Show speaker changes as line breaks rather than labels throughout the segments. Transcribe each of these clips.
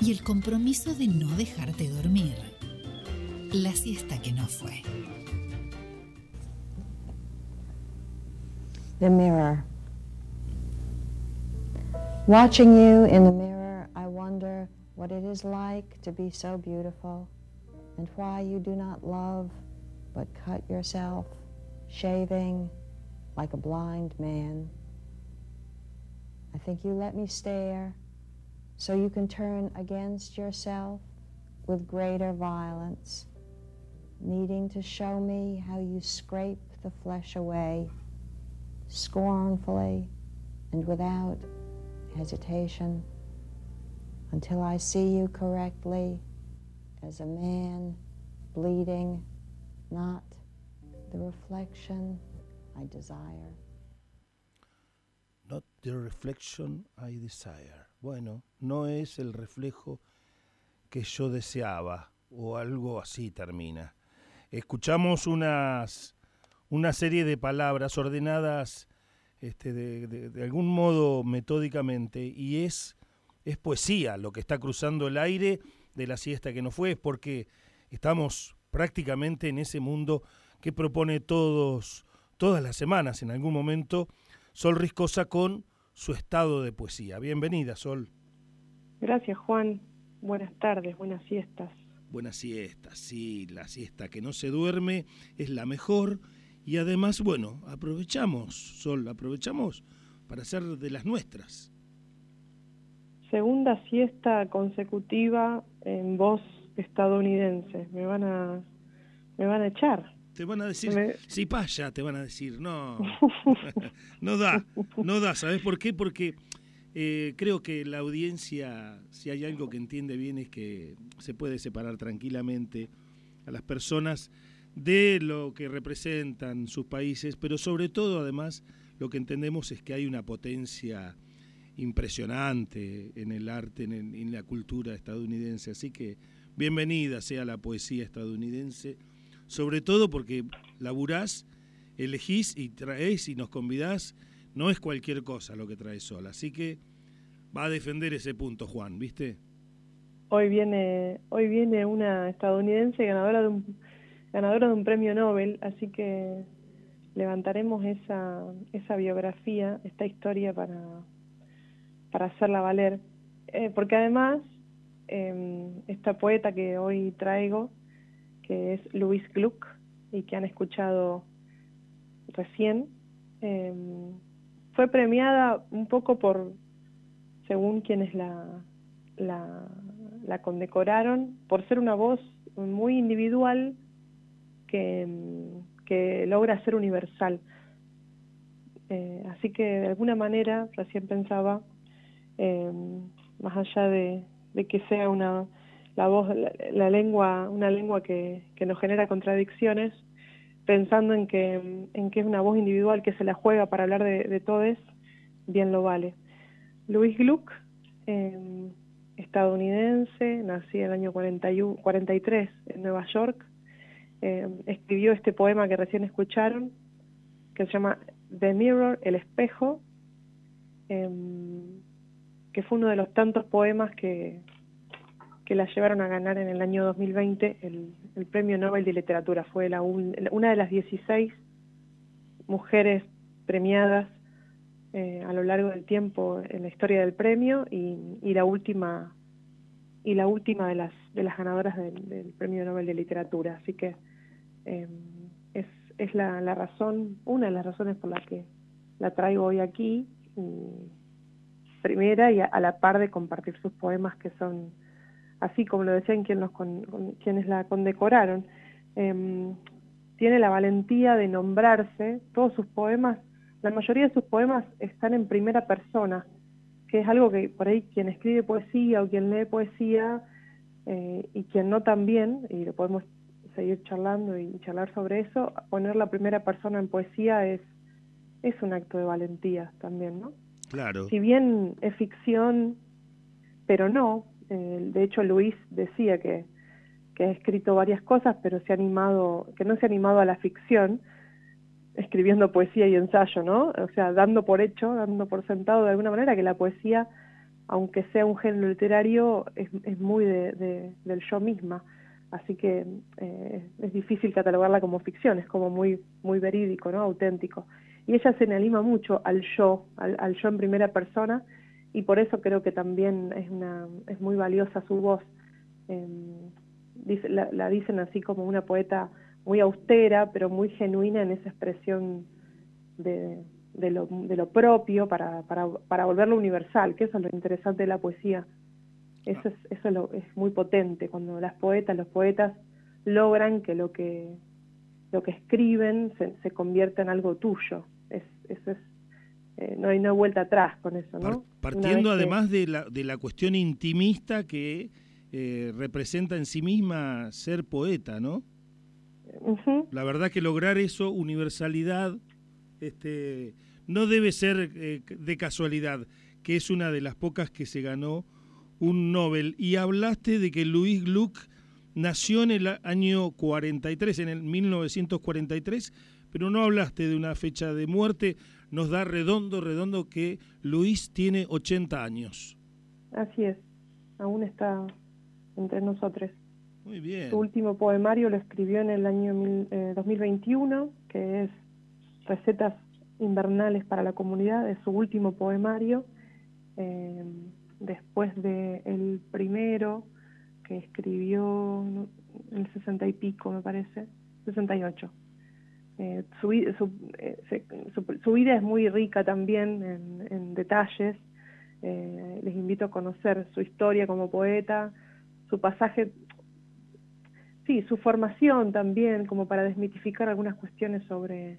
y el compromiso de no dejarte dormir. La siesta que no fue.
The mirror. Watching you in the mirror, I wonder what it is like to be so beautiful and why you do not love but cut yourself, shaving like a blind man. I think you let me stare so you can turn against yourself with greater violence, needing to show me how you scrape the flesh away, scornfully and without hesitation, until I see you correctly as a man bleeding, not the reflection I desire.
Not the reflection I desire. Bueno, no es el reflejo que yo deseaba, o algo así termina. Escuchamos una serie de palabras ordenadas de algún modo metódicamente, y es poesía lo que está cruzando el aire de la siesta que no fue, porque estamos prácticamente en ese mundo que propone todas las semanas, en algún momento, Sol Riscosa con su estado de poesía. Bienvenida, Sol.
Gracias, Juan. Buenas tardes, buenas siestas.
Buenas siestas, sí, la siesta que no se duerme es la mejor, y además, bueno, aprovechamos, Sol, para hacer de las nuestras.
Segunda siesta consecutiva en voz estadounidense. Me van a echar.
Te van a decir, si paya, te van a decir, no, no da, ¿sabes por qué? Porque creo que la audiencia, si hay algo que entiende bien, es que se puede separar tranquilamente a las personas de lo que representan sus países, pero sobre todo, además, lo que entendemos es que hay una potencia impresionante en el arte, en la cultura estadounidense, así que bienvenida sea la poesía estadounidense, sobre todo porque laburás, elegís y traés y nos convidás, no es cualquier cosa lo que traes Sol, así que va a defender ese punto, Juan, ¿viste?
Hoy viene una estadounidense ganadora de un premio Nobel, así que levantaremos esa biografía, esta historia para hacerla valer, porque además esta poeta que hoy traigo, que es Louise Gluck, y que han escuchado recién, fue premiada un poco según quienes la condecoraron, por ser una voz muy individual que logra ser universal. Así que de alguna manera, recién pensaba, más allá de que sea la voz, la lengua, una lengua que nos genera contradicciones, pensando en que es una voz individual que se la juega para hablar de todes, bien lo vale. Louise Gluck, estadounidense, nacida en el año 43 en Nueva York, escribió este poema que recién escucharon, que se llama The Mirror, el espejo, que fue uno de los tantos poemas que la llevaron a ganar en el año 2020 el Premio Nobel de Literatura. Fue una de las 16 mujeres premiadas a lo largo del tiempo en la historia del premio, y la última de las ganadoras del Premio Nobel de Literatura. Así que es la razón, una de las razones por las que la traigo hoy aquí, primera, y a la par de compartir sus poemas, que son, así como lo decían quienes la condecoraron, tiene la valentía de nombrarse. Todos sus poemas, la mayoría de sus poemas están en primera persona, que es algo que por ahí quien escribe poesía o quien lee poesía, y quien no también, y lo podemos seguir charlando y charlar sobre eso, poner la primera persona en poesía es un acto de valentía también, ¿no?
Claro.
Si bien es ficción, pero no, de hecho Luis decía que ha escrito varias cosas, pero que no se ha animado a la ficción, escribiendo poesía y ensayo, ¿no? O sea, dando por sentado de alguna manera que la poesía, aunque sea un género literario, es muy del yo misma. Así que es difícil catalogarla como ficción, es como muy verídico, ¿no? Auténtico. Y ella se anima mucho al yo en primera persona, y por eso creo que también es muy valiosa su voz. La dicen así como una poeta muy austera, pero muy genuina en esa expresión de lo propio para volverlo universal, que eso es lo interesante de la poesía. Eso es muy potente, cuando los poetas logran que lo que escriben se convierta en algo tuyo. No hay vuelta atrás con eso, ¿no?
Partiendo además de la cuestión intimista que representa en sí misma ser poeta, ¿no?
Uh-huh.
La verdad que lograr eso, universalidad, no debe ser de casualidad, que es una de las pocas que se ganó un Nobel. Y hablaste de que Louise Gluck nació en el año 43, en el 1943, pero no hablaste de una fecha de muerte. Nos da redondo que Louise tiene 80 años.
Así es, aún está entre nosotros.
Muy bien.
Su último poemario lo escribió en el año 2021, que es Recetas invernales para la comunidad, es su último poemario. Después de el primero que escribió en el 60 y pico, me parece, 68. Su vida es muy rica también en detalles. Les invito a conocer su historia como poeta, su pasaje, sí, su formación también, como para desmitificar algunas cuestiones sobre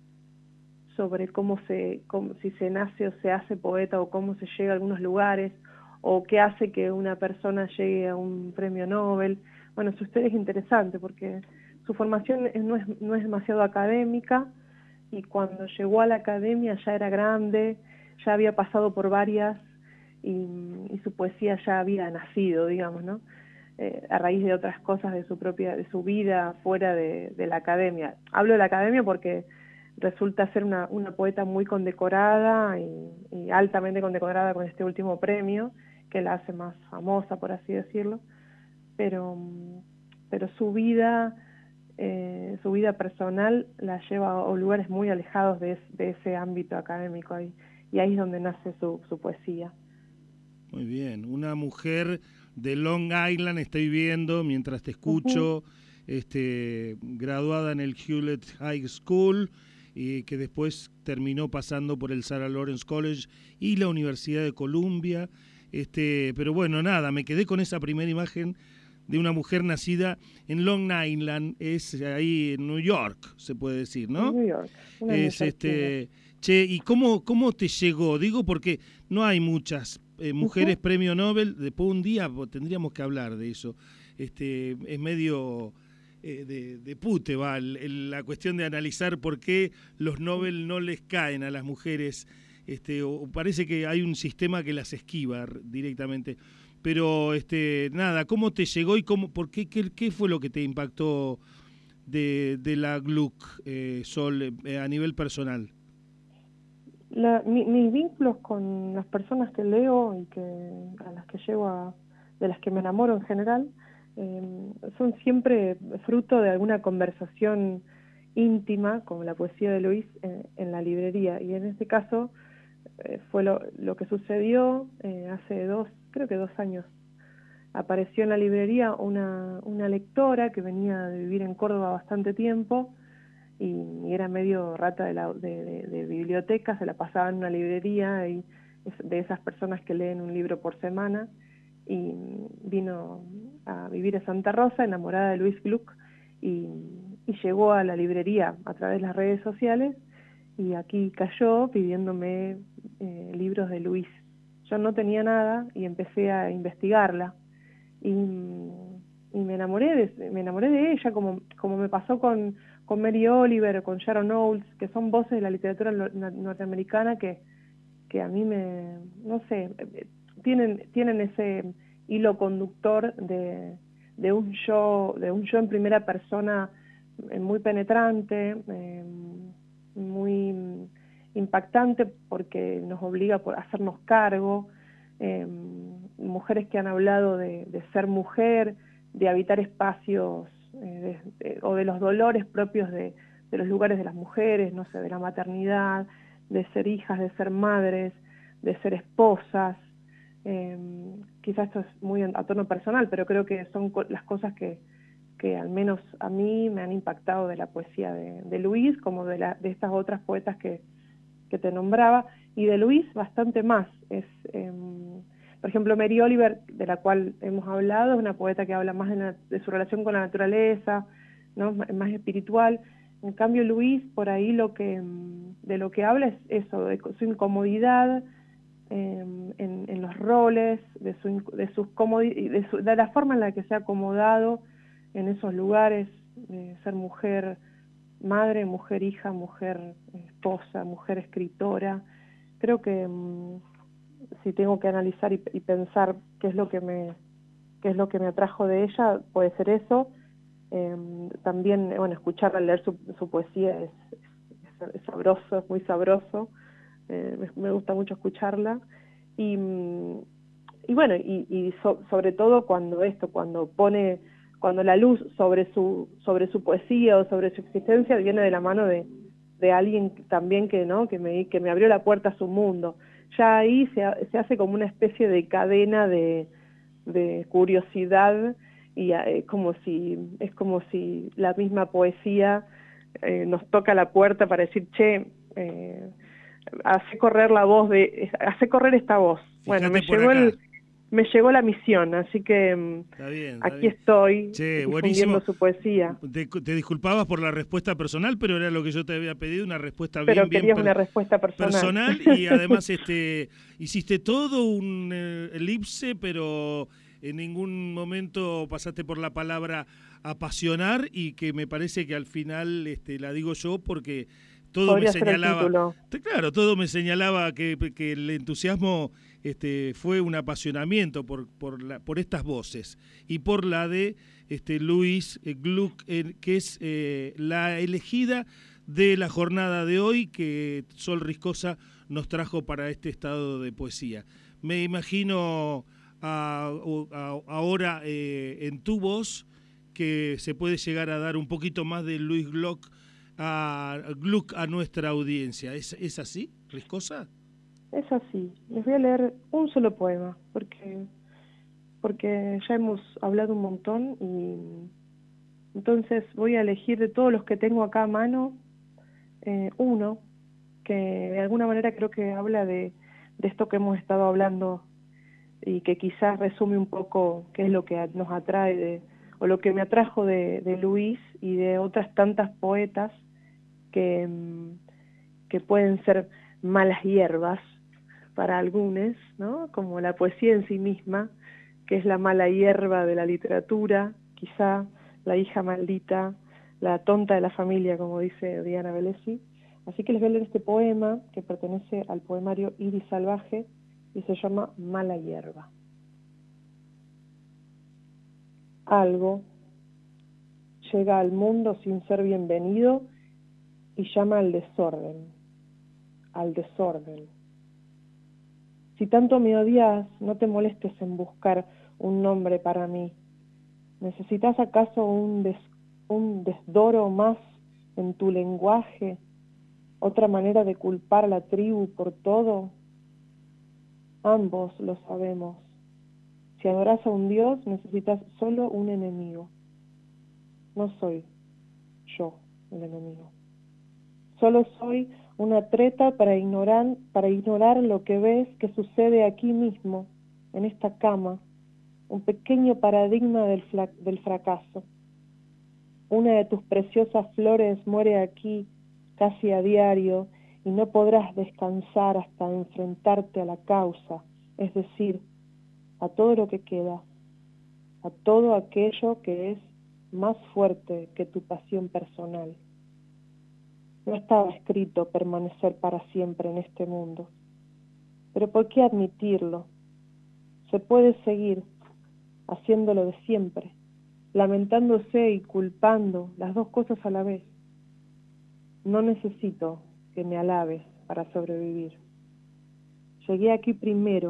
si se nace o se hace poeta, o cómo se llega a algunos lugares, o qué hace que una persona llegue a un premio Nobel. Bueno, su historia es interesante porque su formación no es demasiado académica, y cuando llegó a la academia ya era grande, ya había pasado por varias, y su poesía ya había nacido, digamos, ¿no? A raíz de otras cosas de su vida fuera de la academia. Hablo de la academia porque resulta ser una poeta muy condecorada y altamente condecorada con este último premio, que la hace más famosa, por así decirlo, pero su vida personal la lleva a lugares muy alejados de ese ámbito académico, y ahí es donde nace su poesía.
Muy bien, una mujer de Long Island, estoy viendo mientras te escucho, graduada en el Hewlett High School, y que después terminó pasando por el Sarah Lawrence College y la Universidad de Columbia. Pero bueno, nada, me quedé con esa primera imagen de una mujer nacida en Long Island, es ahí en New York, se puede decir, ¿no?
New York.
Che, ¿y cómo te llegó? Digo porque no hay muchas mujeres premio Nobel. Después un día tendríamos que hablar de eso. Es medio de pute, va, la cuestión de analizar por qué los Nobel no les caen a las mujeres, o parece que hay un sistema que las esquiva directamente. Pero nada, ¿cómo te llegó y por qué fue lo que te impactó de la Gluck, Sol, a nivel personal?
Mis vínculos con las personas que leo y a las que de las que me enamoro en general, son siempre fruto de alguna conversación íntima, como la poesía de Luis, en la librería. Y en este caso fue lo que sucedió hace creo que 2 años. Apareció en la librería una lectora que venía de vivir en Córdoba bastante tiempo, y era medio rata de biblioteca, se la pasaba en una librería, y de esas personas que leen un libro por semana, y vino a vivir a Santa Rosa, enamorada de Louise Gluck, y llegó a la librería a través de las redes sociales, y aquí cayó pidiéndome libros de Louise. Yo no tenía nada y empecé a investigarla, y me enamoré de ella, como me pasó con Mary Oliver o con Sharon Knowles, que son voces de la literatura norteamericana que a mí no sé, tienen ese hilo conductor de un yo en primera persona muy penetrante, muy impactante, porque nos obliga a hacernos cargo mujeres que han hablado de ser mujer, de habitar espacios o de los dolores propios de los lugares de las mujeres, no sé, de la maternidad, de ser hijas, de ser madres, de ser esposas. Quizás esto es muy a tono personal, pero creo que son las cosas que al menos a mí me han impactado de la poesía de Luis, como de estas otras poetas que te nombraba, y de Luis bastante más. Por ejemplo, Mary Oliver, de la cual hemos hablado, es una poeta que habla más de su relación con la naturaleza, ¿no? Más espiritual. En cambio, Luis, por ahí de lo que habla es eso, de su incomodidad en los roles, de la forma en la que se ha acomodado en esos lugares, de ser mujer madre, mujer hija, mujer esposa, mujer escritora. Creo que si tengo que analizar y pensar qué es lo que me atrajo de ella, puede ser eso. También, bueno, escucharla leer su poesía es sabroso, es muy sabroso. Me gusta mucho escucharla. Y bueno, sobre todo cuando la luz sobre su poesía o sobre su existencia viene de la mano de alguien también que me abrió la puerta a su mundo. Ya ahí se hace como una especie de cadena de curiosidad, y es como si la misma poesía nos toca la puerta para decir, che, hace correr esta voz.
Fíjate,
bueno, me llegó la misión, así que
está bien,
aquí estoy,
che,
difundiendo
buenísimo.
su poesía.
Te disculpabas por la respuesta personal, pero era lo que yo te había pedido, una respuesta
pero
bien
querías una respuesta
personal y además hiciste todo un elipse, pero en ningún momento pasaste por la palabra apasionar, y que me parece que al final la digo yo porque todo me señalaba, claro, todo me señalaba que el entusiasmo fue un apasionamiento por estas voces y por la de Luis Gluck, que es la elegida de la jornada de hoy que Sol Riscosa nos trajo para este estado de poesía. Me imagino ahora en tu voz que se puede llegar a dar un poquito más de Luis Gluck a nuestra audiencia. ¿Es así, Riscosa?
Es así. Les voy a leer un solo poema, porque ya hemos hablado un montón, y entonces voy a elegir de todos los que tengo acá a mano uno que de alguna manera creo que habla de esto que hemos estado hablando, y que quizás resume un poco qué es lo que nos atrae o lo que me atrajo de Luis y de otras tantas poetas que pueden ser malas hierbas para algunos, ¿no? Como la poesía en sí misma, que es la mala hierba de la literatura, quizá la hija maldita, la tonta de la familia, como dice Diana Velesi. Así que les voy a leer este poema que pertenece al poemario Iris Salvaje y se llama Mala hierba. Algo llega al mundo sin ser bienvenido y llama al desorden. Si tanto me odias, no te molestes en buscar un nombre para mí. ¿Necesitas acaso un desdoro más en tu lenguaje? ¿Otra manera de culpar a la tribu por todo? Ambos lo sabemos. Si adoras a un dios, necesitas solo un enemigo. No soy yo el enemigo. Solo soy una treta para ignorar lo que ves que sucede aquí mismo, en esta cama, un pequeño paradigma del fracaso. Una de tus preciosas flores muere aquí casi a diario y no podrás descansar hasta enfrentarte a la causa, es decir, a todo lo que queda, a todo aquello que es más fuerte que tu pasión personal. No estaba escrito permanecer para siempre en este mundo, pero ¿por qué admitirlo? Se puede seguir haciéndolo de siempre, lamentándose y culpando, las dos cosas a la vez. No necesito que me alabes para sobrevivir. Llegué aquí primero,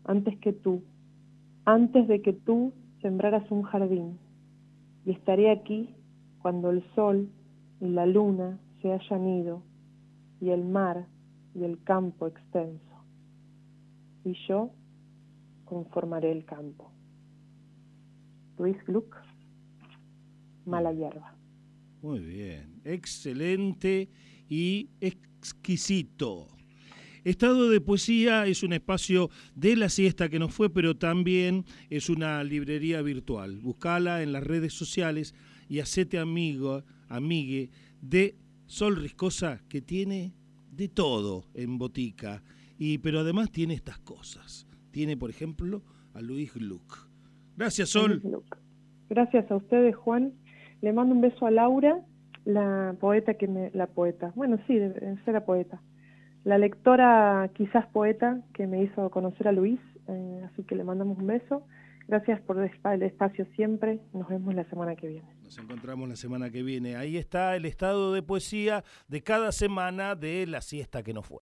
antes de que tú sembraras un jardín, y estaré aquí cuando el sol y la luna se hayan ido, y el mar y el campo extenso, y yo conformaré el campo. Louise Gluck, Mala hierba.
Muy bien, excelente y exquisito. Estado de Poesía es un espacio de la siesta que nos fue, pero también es una librería virtual. Buscala en las redes sociales y hacete amigue de Sol Riscosa, que tiene de todo en botica, pero además tiene estas cosas. Tiene, por ejemplo, a Louise Gluck. Gracias, Sol.
Gracias a ustedes, Juan. Le mando un beso a Laura, la poeta, bueno, sí, debe ser la poeta. La lectora, quizás poeta, que me hizo conocer a Luis, así que le mandamos un beso. Gracias por el espacio siempre. Nos vemos la semana que viene.
Nos encontramos la semana que viene. Ahí está el estado de poesía de cada semana de la siesta que nos fue.